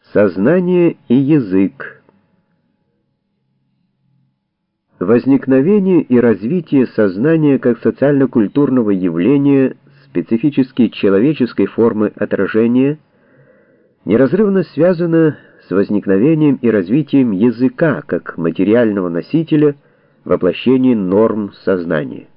Сознание и язык. Возникновение и развитие сознания как социально-культурного явления, специфически человеческой формы отражения, неразрывно связано с возникновением и развитием языка как материального носителя воплощения норм сознания.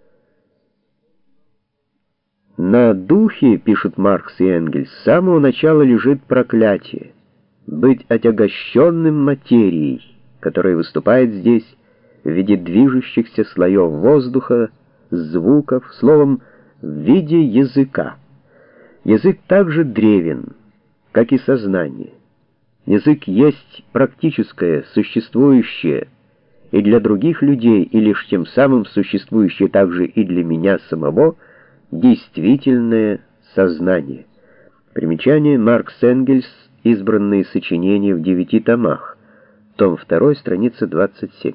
На духе, пишут Маркс и Энгельс, с самого начала лежит проклятие — быть отягощенным материей, которая выступает здесь в виде движущихся слоев воздуха, звуков, словом, в виде языка. Язык также древен, как и сознание. Язык есть практическое, существующее и для других людей, и лишь тем самым существующее также и для меня самого, действительное сознание. Примечание: Маркс, Энгельс. Избранные сочинения в 9 томах. Том 2, страница 27.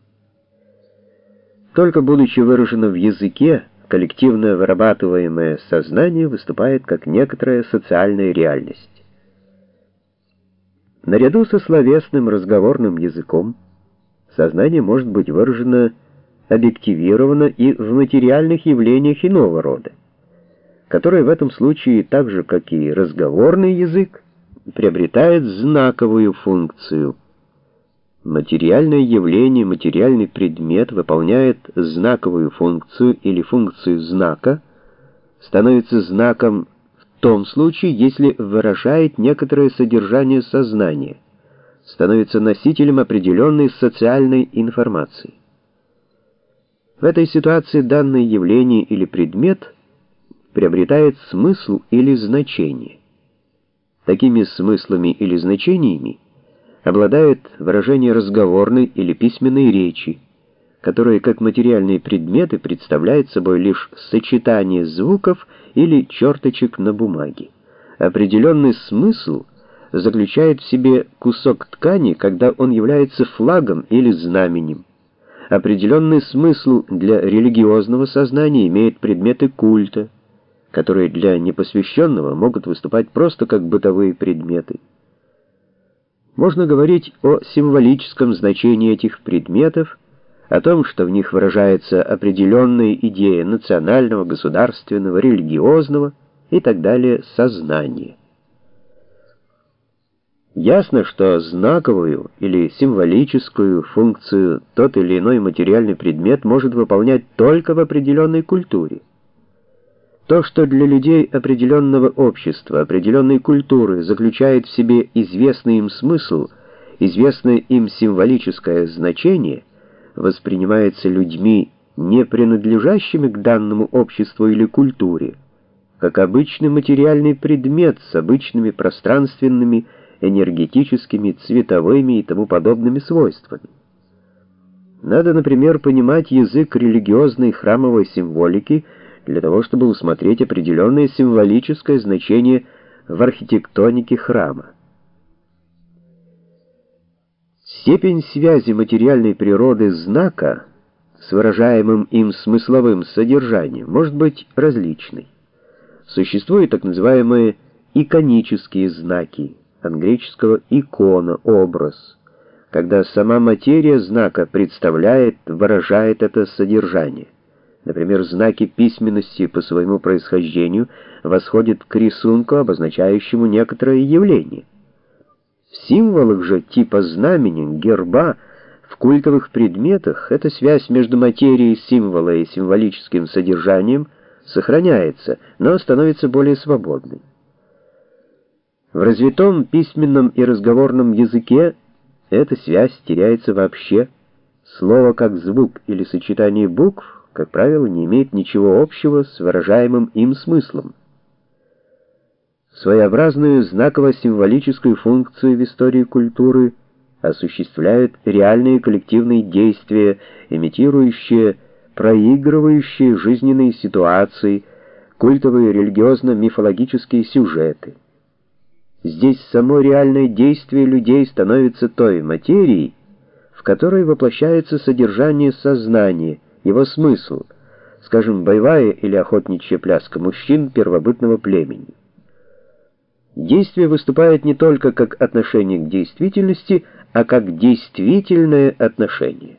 Только будучи выражено в языке, коллективно вырабатываемое сознание выступает как некоторая социальная реальность. Наряду со словесным разговорным языком сознание может быть выражено, объективировано и в материальных явлениях иного рода, которые в этом случае, так же как и разговорный язык, приобретает знаковую функцию. Материальное явление, материальный предмет выполняет знаковую функцию или функцию знака, становится знаком в том случае, если выражает некоторое содержание сознания, становится носителем определенной социальной информации. В этой ситуации данное явление или предмет приобретает смысл или значение. Такими смыслами или значениями обладает выражение разговорной или письменной речи, которые как материальные предметы представляют собой лишь сочетание звуков или черточек на бумаге. Определенный смысл заключает в себе кусок ткани, когда он является флагом или знаменем. Определенный смысл для религиозного сознания имеют предметы культа, которые для непосвященного могут выступать просто как бытовые предметы. Можно говорить о символическом значении этих предметов, о том, что в них выражается определенная идея национального, государственного, религиозного и так далее сознания. Ясно, что знаковую или символическую функцию тот или иной материальный предмет может выполнять только в определенной культуре. То, что для людей определенного общества, определенной культуры заключает в себе известный им смысл, известное им символическое значение, воспринимается людьми, не принадлежащими к данному обществу или культуре, как обычный материальный предмет с обычными пространственными, энергетическими, цветовыми и тому подобными свойствами. Надо, например, понимать язык религиозной храмовой символики для того, чтобы усмотреть определенное символическое значение в архитектонике храма. Степень связи материальной природы знака с выражаемым им смысловым содержанием может быть различной. Существуют так называемые иконические знаки, от греческого «икона» — образ, когда сама материя знака представляет, выражает это содержание. Например, знаки письменности по своему происхождению восходят к рисунку, обозначающему некоторое явление. В символах же типа знамени, герба, в культовых предметах эта связь между материей символа и символическим содержанием сохраняется, но становится более свободной. В развитом письменном и разговорном языке эта связь теряется вообще. Слово как звук или сочетание букв, как правило, не имеет ничего общего с выражаемым им смыслом. Своеобразную знаково-символическую функцию в истории культуры осуществляют реальные коллективные действия, имитирующие, проигрывающие жизненные ситуации, культовые религиозно-мифологические сюжеты. Здесь само реальное действие людей становится той материей, в которой воплощается содержание сознания, его смысл, скажем, боевая или охотничья пляска мужчин первобытного племени. действие выступает не только как отношение к действительности, а как действительное отношение.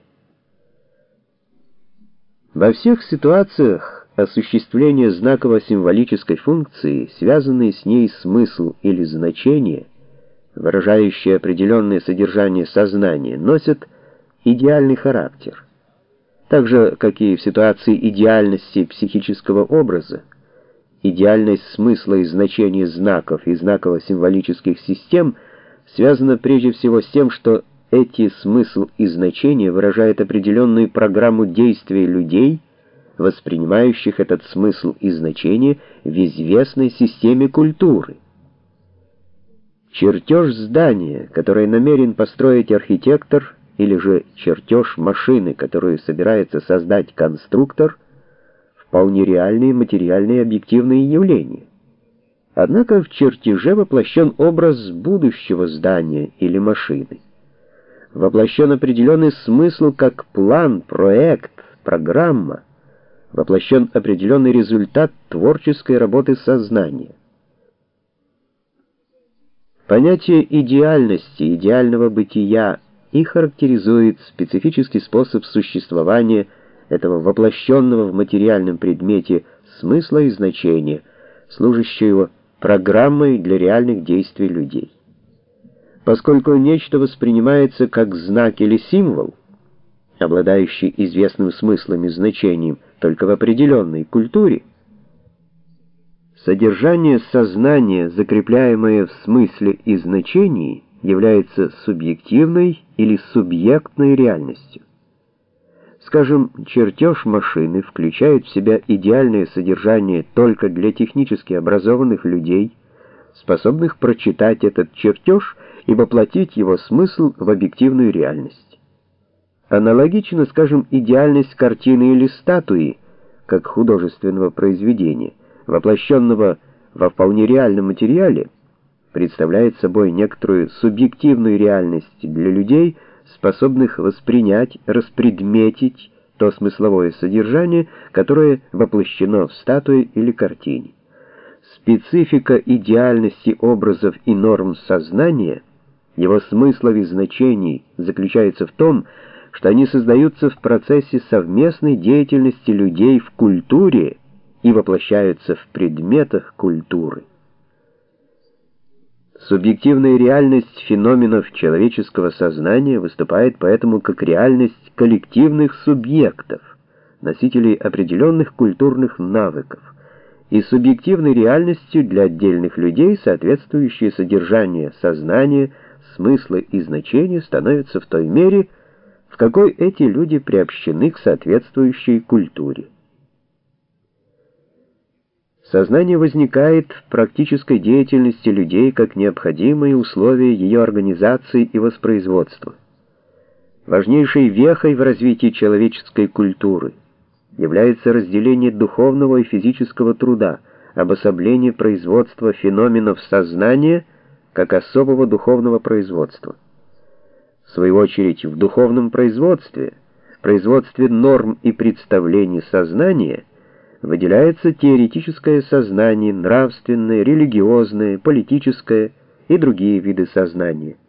Во всех ситуациях осуществления знаково-символической функции, связанные с ней смысл или значение, выражающие определенное содержание сознания, носят идеальный характер. Так же, как и в ситуации идеальности психического образа, идеальность смысла и значения знаков и знаково-символических систем связана прежде всего с тем, что эти смысл и значение выражают определенную программу действий людей, воспринимающих этот смысл и значение в известной системе культуры. Чертеж здания, которое намерен построить архитектор, или же чертеж машины, которую собирается создать конструктор, вполне реальные материальные объективные явления. Однако в чертеже воплощен образ будущего здания или машины. Воплощен определенный смысл как план, проект, программа, воплощен определенный результат творческой работы сознания. Понятие идеальности, идеального бытия и характеризует специфический способ существования этого воплощенного в материальном предмете смысла и значения, служащего программой для реальных действий людей. Поскольку нечто воспринимается как знак или символ, обладающий известным смыслом и значением только в определенной культуре, содержание сознания, закрепляемое в смысле и значении, является субъективной или субъектной реальностью. Скажем, чертеж машины включает в себя идеальное содержание только для технически образованных людей, способных прочитать этот чертеж и воплотить его смысл в объективную реальность. Аналогично, скажем, идеальность картины или статуи, как художественного произведения, воплощенного во вполне реальном материале, представляет собой некоторую субъективную реальность для людей, способных воспринять, распредметить то смысловое содержание, которое воплощено в статуе или картине. Специфика идеальности образов и норм сознания, его смыслов и значений заключается в том, что они создаются в процессе совместной деятельности людей в культуре и воплощаются в предметах культуры. Субъективная реальность феноменов человеческого сознания выступает поэтому как реальность коллективных субъектов, носителей определенных культурных навыков, и субъективной реальностью для отдельных людей, соответствующее содержание сознания, смысла и значения становится в той мере, в какой эти люди приобщены к соответствующей культуре. Сознание возникает в практической деятельности людей как необходимые условия ее организации и воспроизводства. Важнейшей вехой в развитии человеческой культуры является разделение духовного и физического труда, обособление производства феноменов сознания как особого духовного производства. В свою очередь, в духовном производстве норм и представлений сознания, выделяется теоретическое сознание, нравственное, религиозное, политическое и другие виды сознания.